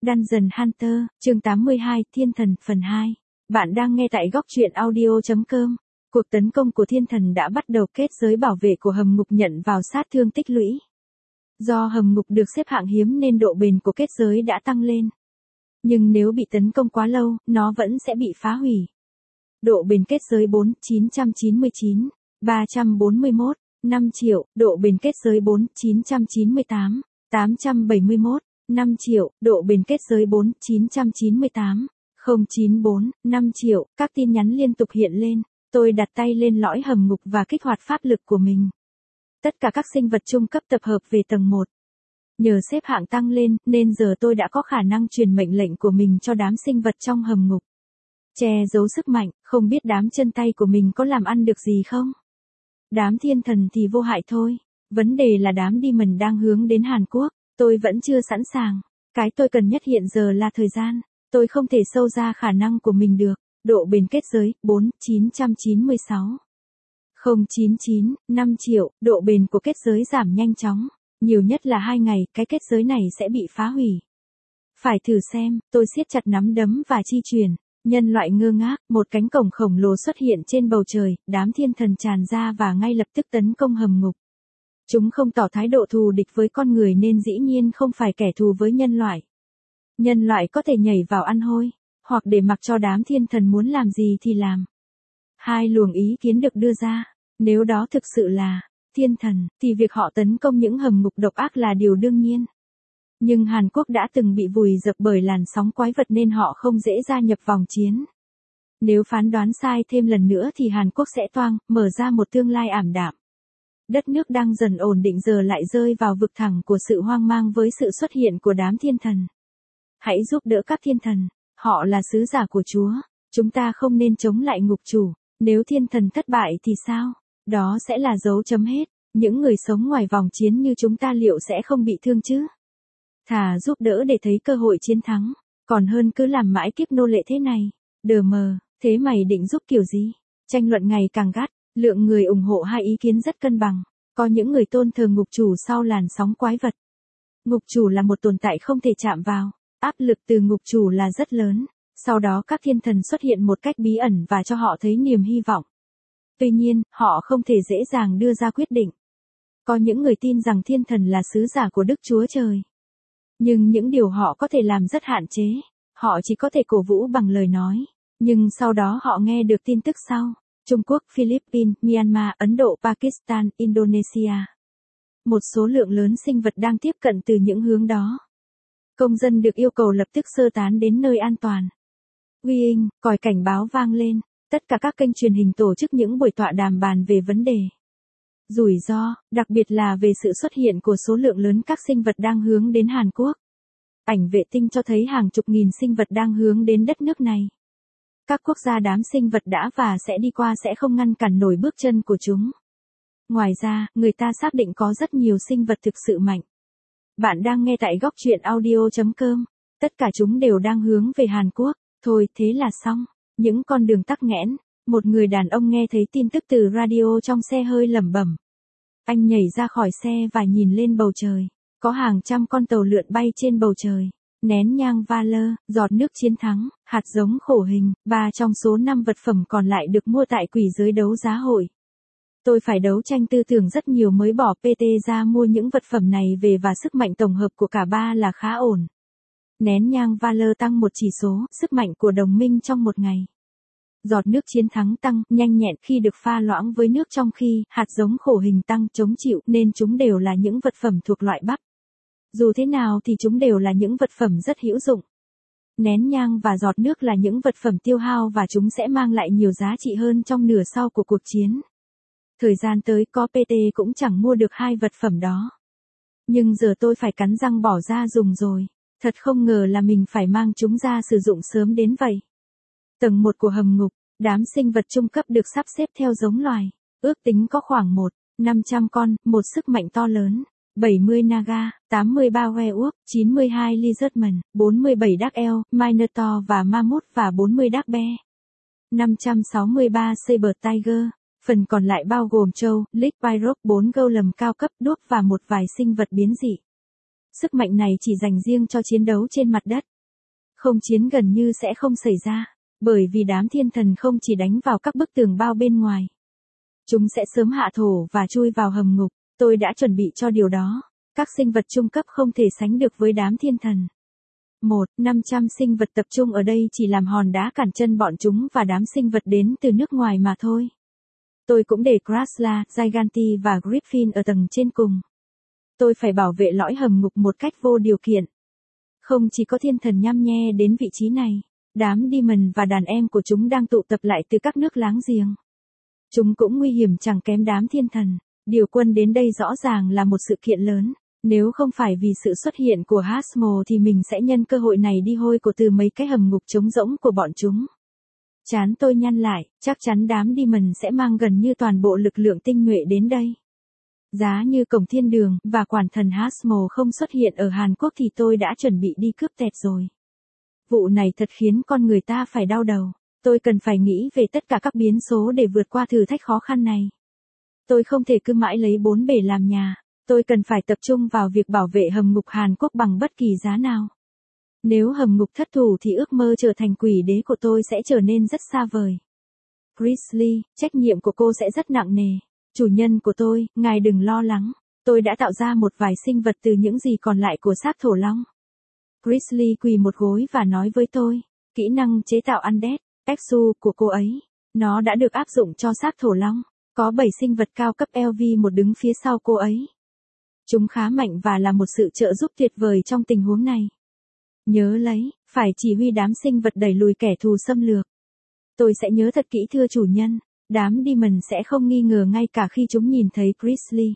Dungeon Hunter, chương 82, Thiên Thần, phần 2. Bạn đang nghe tại góc truyện audio.com. Cuộc tấn công của Thiên Thần đã bắt đầu, kết giới bảo vệ của hầm ngục nhận vào sát thương tích lũy. Do hầm ngục được xếp hạng hiếm nên độ bền của kết giới đã tăng lên. Nhưng nếu bị tấn công quá lâu, nó vẫn sẽ bị phá hủy. Độ bền kết giới 4, 999, 341, 5 triệu, độ bền kết giới 4, 998, 871, 5 triệu, độ bền kết giới 4, 998, 094, 5 triệu, các tin nhắn liên tục hiện lên, tôi đặt tay lên lõi hầm ngục và kích hoạt pháp lực của mình. Tất cả các sinh vật trung cấp tập hợp về tầng 1. Nhờ xếp hạng tăng lên, nên giờ tôi đã có khả năng truyền mệnh lệnh của mình cho đám sinh vật trong hầm ngục. Che giấu sức mạnh, không biết đám chân tay của mình có làm ăn được gì không? Đám thiên thần thì vô hại thôi. Vấn đề là đám Demon đang hướng đến Hàn Quốc. Tôi vẫn chưa sẵn sàng. Cái tôi cần nhất hiện giờ là thời gian. Tôi không thể sâu ra khả năng của mình được. Độ bền kết giới, 4, 996. 099, 5 triệu, độ bền của kết giới giảm nhanh chóng. Nhiều nhất là 2 ngày, cái kết giới này sẽ bị phá hủy. Phải thử xem, tôi siết chặt nắm đấm và chi truyền. Nhân loại ngơ ngác, một cánh cổng khổng lồ xuất hiện trên bầu trời, đám thiên thần tràn ra và ngay lập tức tấn công hầm ngục. Chúng không tỏ thái độ thù địch với con người nên dĩ nhiên không phải kẻ thù với nhân loại. Nhân loại có thể nhảy vào ăn hôi, hoặc để mặc cho đám thiên thần muốn làm gì thì làm. Hai luồng ý kiến được đưa ra, nếu đó thực sự là thiên thần, thì việc họ tấn công những hầm ngục độc ác là điều đương nhiên. Nhưng Hàn Quốc đã từng bị vùi dập bởi làn sóng quái vật nên họ không dễ gia nhập vòng chiến. Nếu phán đoán sai thêm lần nữa thì Hàn Quốc sẽ toang, mở ra một tương lai ảm đạm. Đất nước đang dần ổn định giờ lại rơi vào vực thẳm của sự hoang mang với sự xuất hiện của đám thiên thần. Hãy giúp đỡ các thiên thần, họ là sứ giả của Chúa, chúng ta không nên chống lại ngục chủ, nếu thiên thần thất bại thì sao? Đó sẽ là dấu chấm hết, những người sống ngoài vòng chiến như chúng ta liệu sẽ không bị thương chứ? Thà giúp đỡ để thấy cơ hội chiến thắng, còn hơn cứ làm mãi kiếp nô lệ thế này. Đờ mờ, thế mày định giúp kiểu gì? Tranh luận ngày càng gắt, lượng người ủng hộ hai ý kiến rất cân bằng. Có những người tôn thờ ngục chủ sau làn sóng quái vật. Ngục chủ là một tồn tại không thể chạm vào, áp lực từ ngục chủ là rất lớn. Sau đó các thiên thần xuất hiện một cách bí ẩn và cho họ thấy niềm hy vọng. Tuy nhiên, họ không thể dễ dàng đưa ra quyết định. Có những người tin rằng thiên thần là sứ giả của Đức Chúa Trời. Nhưng những điều họ có thể làm rất hạn chế, họ chỉ có thể cổ vũ bằng lời nói. Nhưng sau đó họ nghe được tin tức sau. Trung Quốc, Philippines, Myanmar, Ấn Độ, Pakistan, Indonesia. Một số lượng lớn sinh vật đang tiếp cận từ những hướng đó. Công dân được yêu cầu lập tức sơ tán đến nơi an toàn. Wing, còi cảnh báo vang lên, tất cả các kênh truyền hình tổ chức những buổi tọa đàm bàn về vấn đề rủi ro, đặc biệt là về sự xuất hiện của số lượng lớn các sinh vật đang hướng đến Hàn Quốc. Ảnh vệ tinh cho thấy hàng chục nghìn sinh vật đang hướng đến đất nước này. Các quốc gia đám sinh vật đã và sẽ đi qua sẽ không ngăn cản nổi bước chân của chúng. Ngoài ra, người ta xác định có rất nhiều sinh vật thực sự mạnh. Bạn đang nghe tại góc truyện audio.com. Tất cả chúng đều đang hướng về Hàn Quốc. Thôi, thế là xong. Những con đường tắc nghẽn. Một người đàn ông nghe thấy tin tức từ radio trong xe hơi lẩm bẩm. Anh nhảy ra khỏi xe và nhìn lên bầu trời. Có hàng trăm con tàu lượn bay trên bầu trời. Nén nhang Valor, giọt nước chiến thắng, hạt giống khổ hình, 3 trong số 5 vật phẩm còn lại được mua tại quỷ giới đấu giá hội. Tôi phải đấu tranh tư tưởng rất nhiều mới bỏ PT ra mua những vật phẩm này về và sức mạnh tổng hợp của cả ba là khá ổn. Nén nhang Valor tăng một chỉ số, sức mạnh của đồng minh trong một ngày. Giọt nước chiến thắng tăng, nhanh nhẹn khi được pha loãng với nước trong khi hạt giống khổ hình tăng chống chịu nên chúng đều là những vật phẩm thuộc loại bắp. Dù thế nào thì chúng đều là những vật phẩm rất hữu dụng. Nén nhang và giọt nước là những vật phẩm tiêu hao và chúng sẽ mang lại nhiều giá trị hơn trong nửa sau của cuộc chiến. Thời gian tới có PT cũng chẳng mua được hai vật phẩm đó. Nhưng giờ tôi phải cắn răng bỏ ra dùng rồi. Thật không ngờ là mình phải mang chúng ra sử dụng sớm đến vậy. Tầng 1 của hầm ngục, đám sinh vật trung cấp được sắp xếp theo giống loài. Ước tính có khoảng 500 con, một sức mạnh to lớn. 70 Naga, 83 Werewolf, 92 Lizardman, 47 Dark Elf, Minotaur và Mammoth và 40 Dark Bear. 563 Saber Tiger, phần còn lại bao gồm trâu, Lich Pyrock, 4 golem cao cấp đuốc và một vài sinh vật biến dị. Sức mạnh này chỉ dành riêng cho chiến đấu trên mặt đất. Không chiến gần như sẽ không xảy ra, bởi vì đám thiên thần không chỉ đánh vào các bức tường bao bên ngoài. Chúng sẽ sớm hạ thổ và chui vào hầm ngục, tôi đã chuẩn bị cho điều đó. Các sinh vật trung cấp không thể sánh được với đám thiên thần. 500 sinh vật tập trung ở đây chỉ làm hòn đá cản chân bọn chúng và đám sinh vật đến từ nước ngoài mà thôi. Tôi cũng để Krasla, Giganti và Griffin ở tầng trên cùng. Tôi phải bảo vệ lõi hầm ngục một cách vô điều kiện. Không chỉ có thiên thần nhăm nhe đến vị trí này, đám Demon và đàn em của chúng đang tụ tập lại từ các nước láng giềng. Chúng cũng nguy hiểm chẳng kém đám thiên thần. Điều quân đến đây rõ ràng là một sự kiện lớn. Nếu không phải vì sự xuất hiện của Hasmo thì mình sẽ nhân cơ hội này đi hôi của từ mấy cái hầm ngục trống rỗng của bọn chúng. Trán tôi nhăn lại, chắc chắn đám Demon sẽ mang gần như toàn bộ lực lượng tinh nhuệ đến đây. Giá như cổng thiên đường và quản thần Hasmo không xuất hiện ở Hàn Quốc thì tôi đã chuẩn bị đi cướp tẹt rồi. Vụ này thật khiến con người ta phải đau đầu. Tôi cần phải nghĩ về tất cả các biến số để vượt qua thử thách khó khăn này. Tôi không thể cứ mãi lấy bốn bể làm nhà. Tôi cần phải tập trung vào việc bảo vệ hầm ngục Hàn Quốc bằng bất kỳ giá nào. Nếu hầm ngục thất thủ thì ước mơ trở thành quỷ đế của tôi sẽ trở nên rất xa vời. Grizzly, trách nhiệm của cô sẽ rất nặng nề. Chủ nhân của tôi, ngài đừng lo lắng. Tôi đã tạo ra một vài sinh vật từ những gì còn lại của xác thổ long. Grizzly quỳ một gối và nói với tôi, kỹ năng chế tạo undead, Exu của cô ấy. Nó đã được áp dụng cho xác thổ long. Có 7 sinh vật cao cấp LV1 đứng phía sau cô ấy. Chúng khá mạnh và là một sự trợ giúp tuyệt vời trong tình huống này. Nhớ lấy, phải chỉ huy đám sinh vật đẩy lùi kẻ thù xâm lược. Tôi sẽ nhớ thật kỹ thưa chủ nhân, đám Demon sẽ không nghi ngờ ngay cả khi chúng nhìn thấy Grizzly.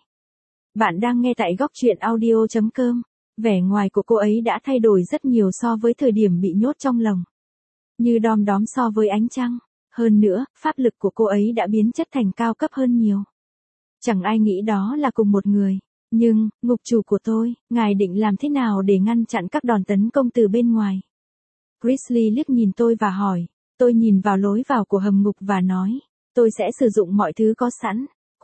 Bạn đang nghe tại góc truyện audio.com. Vẻ ngoài của cô ấy đã thay đổi rất nhiều so với thời điểm bị nhốt trong lồng. Như đom đóm so với ánh trăng. Hơn nữa, pháp lực của cô ấy đã biến chất thành cao cấp hơn nhiều. Chẳng ai nghĩ đó là cùng một người. Nhưng, ngục chủ của tôi, ngài định làm thế nào để ngăn chặn các đòn tấn công từ bên ngoài? Grizzly liếc nhìn tôi và hỏi. Tôi nhìn vào lối vào của hầm ngục và nói. Tôi sẽ sử dụng mọi thứ có sẵn.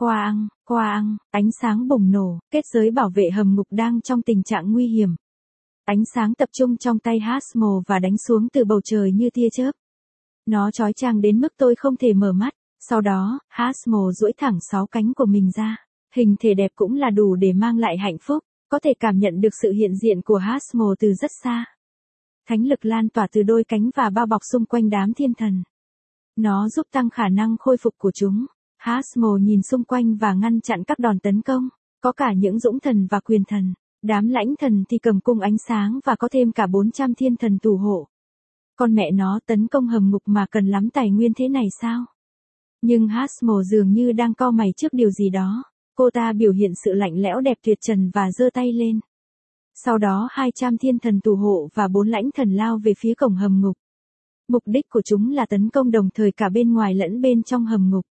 Quang, ánh sáng bùng nổ, kết giới bảo vệ hầm ngục đang trong tình trạng nguy hiểm. Ánh sáng tập trung trong tay Hasmo và đánh xuống từ bầu trời như tia chớp. Nó chói chang đến mức tôi không thể mở mắt. Sau đó, Hasmo duỗi thẳng 6 cánh của mình ra. Hình thể đẹp cũng là đủ để mang lại hạnh phúc. Có thể cảm nhận được sự hiện diện của Hasmo từ rất xa. Thánh lực lan tỏa từ đôi cánh và bao bọc xung quanh đám thiên thần. Nó giúp tăng khả năng khôi phục của chúng. Hasmo nhìn xung quanh và ngăn chặn các đòn tấn công. Có cả những dũng thần và quyền thần. Đám lãnh thần thì cầm cung ánh sáng và có thêm cả 400 thiên thần thủ hộ. Con mẹ nó tấn công hầm ngục mà cần lắm tài nguyên thế này sao? Nhưng Hasmo dường như đang cau mày trước điều gì đó. Cô ta biểu hiện sự lạnh lẽo đẹp tuyệt trần và giơ tay lên. Sau đó 200 thiên thần thủ hộ và 4 lãnh thần lao về phía cổng hầm ngục. Mục đích của chúng là tấn công đồng thời cả bên ngoài lẫn bên trong hầm ngục.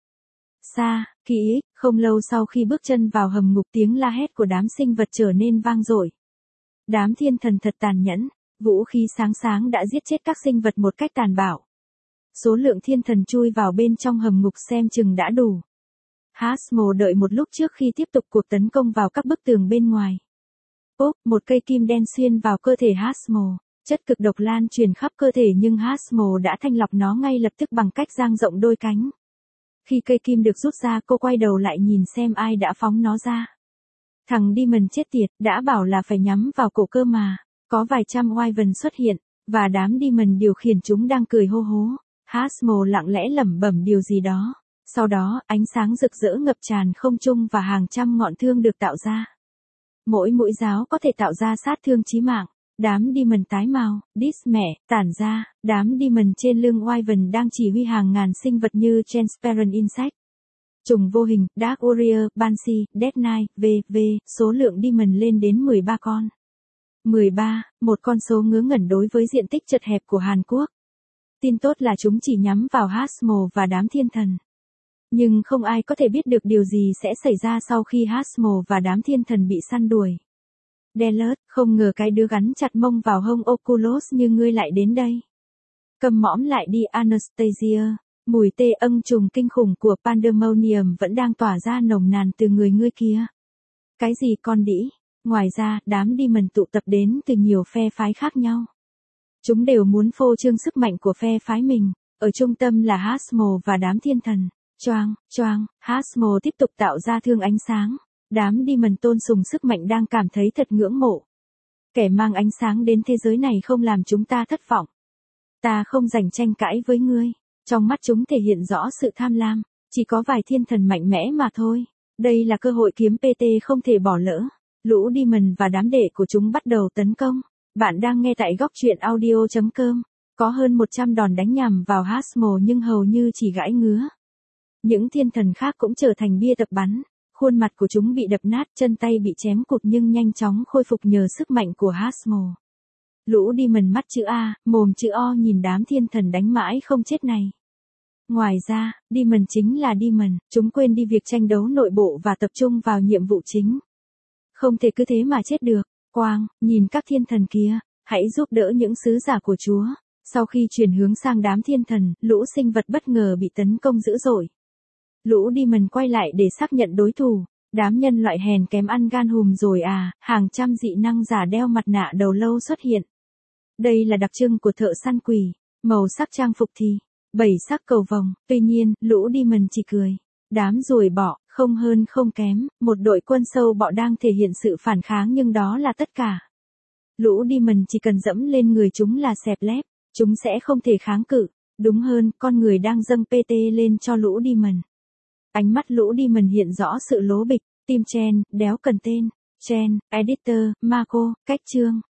Không lâu sau khi bước chân vào hầm ngục tiếng la hét của đám sinh vật trở nên vang dội. Đám thiên thần thật tàn nhẫn, vũ khí sáng đã giết chết các sinh vật một cách tàn bạo. Số lượng thiên thần chui vào bên trong hầm ngục xem chừng đã đủ. Hasmo đợi một lúc trước khi tiếp tục cuộc tấn công vào các bức tường bên ngoài. Một cây kim đen xuyên vào cơ thể Hasmo. Chất cực độc lan truyền khắp cơ thể nhưng Hasmo đã thanh lọc nó ngay lập tức bằng cách dang rộng đôi cánh. Khi cây kim được rút ra cô quay đầu lại nhìn xem ai đã phóng nó ra. Thằng Demon chết tiệt, đã bảo là phải nhắm vào cổ cơ mà. Có vài trăm Wyvern xuất hiện, và đám Demon điều khiển chúng đang cười hô hố. Hasmo lặng lẽ lẩm bẩm điều gì đó. Sau đó, ánh sáng rực rỡ ngập tràn không trung và hàng trăm ngọn thương được tạo ra. Mỗi mũi giáo có thể tạo ra sát thương chí mạng. Đám Demon tái màu, tản ra, đám Demon trên lưng Wyvern đang chỉ huy hàng ngàn sinh vật như Transparent Insect, trùng vô hình, Dark Warrior, Banshee, Death Knight, v.v. Số lượng Demon lên đến 13 con. 13, một con số ngớ ngẩn đối với diện tích chật hẹp của Hàn Quốc. Tin tốt là chúng chỉ nhắm vào Hasmo và đám thiên thần. Nhưng không ai có thể biết được điều gì sẽ xảy ra sau khi Hasmo và đám thiên thần bị săn đuổi. Delert, không ngờ cái đứa gắn chặt mông vào hông Oculus như ngươi lại đến đây. Cầm mõm lại đi Anastasia, mùi tê âng trùng kinh khủng của Pandemonium vẫn đang tỏa ra nồng nàn từ người ngươi kia. Cái gì con đĩ? Ngoài ra, đám Demon tụ tập đến từ nhiều phe phái khác nhau. Chúng đều muốn phô trương sức mạnh của phe phái mình. Ở trung tâm là Hasmo và đám thiên thần. Choang, choang, Hasmo tiếp tục tạo ra thương ánh sáng. Đám Demon tôn sùng sức mạnh đang cảm thấy thật ngưỡng mộ. Kẻ mang ánh sáng đến thế giới này không làm chúng ta thất vọng. Ta không giành tranh cãi với ngươi. Trong mắt chúng thể hiện rõ sự tham lam. Chỉ có vài thiên thần mạnh mẽ mà thôi. Đây là cơ hội kiếm PT không thể bỏ lỡ. Lũ Demon và đám đệ của chúng bắt đầu tấn công. Bạn đang nghe tại góc truyện audio.com. Có hơn 100 đòn đánh nhằm vào Hasmo nhưng hầu như chỉ gãi ngứa. Những thiên thần khác cũng trở thành bia tập bắn. Khuôn mặt của chúng bị đập nát, chân tay bị chém cụt nhưng nhanh chóng khôi phục nhờ sức mạnh của Hasmo. Lũ Demon mắt chữ A, mồm chữ O nhìn đám thiên thần đánh mãi không chết này. Ngoài ra, Demon chính là Demon, chúng quên đi việc tranh đấu nội bộ và tập trung vào nhiệm vụ chính. Không thể cứ thế mà chết được. Quang, nhìn các thiên thần kia, hãy giúp đỡ những sứ giả của Chúa. Sau khi chuyển hướng sang đám thiên thần, lũ sinh vật bất ngờ bị tấn công dữ dội. Lũ Demon quay lại để xác nhận đối thủ. Đám nhân loại hèn kém ăn gan hùm rồi à, hàng trăm dị năng giả đeo mặt nạ đầu lâu xuất hiện. Đây là đặc trưng của thợ săn quỷ. Màu sắc trang phục thì 7 sắc cầu vồng. Tuy nhiên, lũ Demon chỉ cười. Đám ruồi bọ, không hơn không kém, một đội quân sâu bọ đang thể hiện sự phản kháng nhưng đó là tất cả. Lũ Demon chỉ cần dẫm lên người chúng là xẹp lép, chúng sẽ không thể kháng cự. Đúng hơn, con người đang dâng PT lên cho lũ Demon. Ánh mắt lũ Demon hiện rõ sự lố bịch. Tim Chen, đéo cần tên. Chen, Editor, Marco, cách chương.